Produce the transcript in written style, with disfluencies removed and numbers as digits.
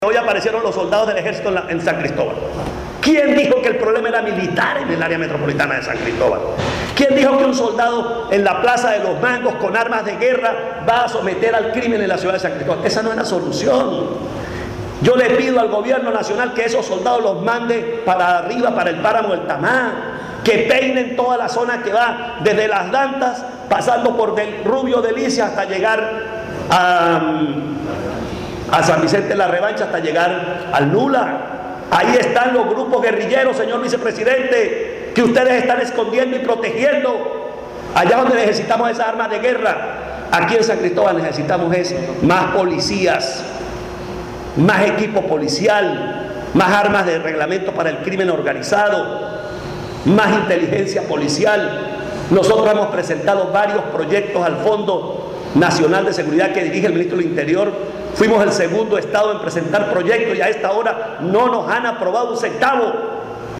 Hoy aparecieron los soldados del ejército en San Cristóbal. ¿Quién dijo que el problema era militar en el área metropolitana de San Cristóbal? ¿Quién dijo que un soldado en la Plaza de los Mangos con armas de guerra va a someter al crimen en la ciudad de San Cristóbal? Esa no es la solución. Yo le pido al gobierno nacional que esos soldados los mande para arriba, para el páramo del Tamá, que peinen toda la zona que va desde Las Dantas, pasando por Del Rubio Delicia hasta llegar a San Vicente de la Revancha, hasta llegar al Nula. Ahí están los grupos guerrilleros, señor vicepresidente, que ustedes están escondiendo y protegiendo. Allá donde necesitamos esas armas de guerra, aquí en San Cristóbal necesitamos más policías, más equipo policial, más armas de reglamento para el crimen organizado, más inteligencia policial. Nosotros hemos presentado varios proyectos al Fondo Nacional de Seguridad que dirige el ministro del Interior. Fuimos el segundo estado en presentar proyectos y a esta hora no nos han aprobado un centavo.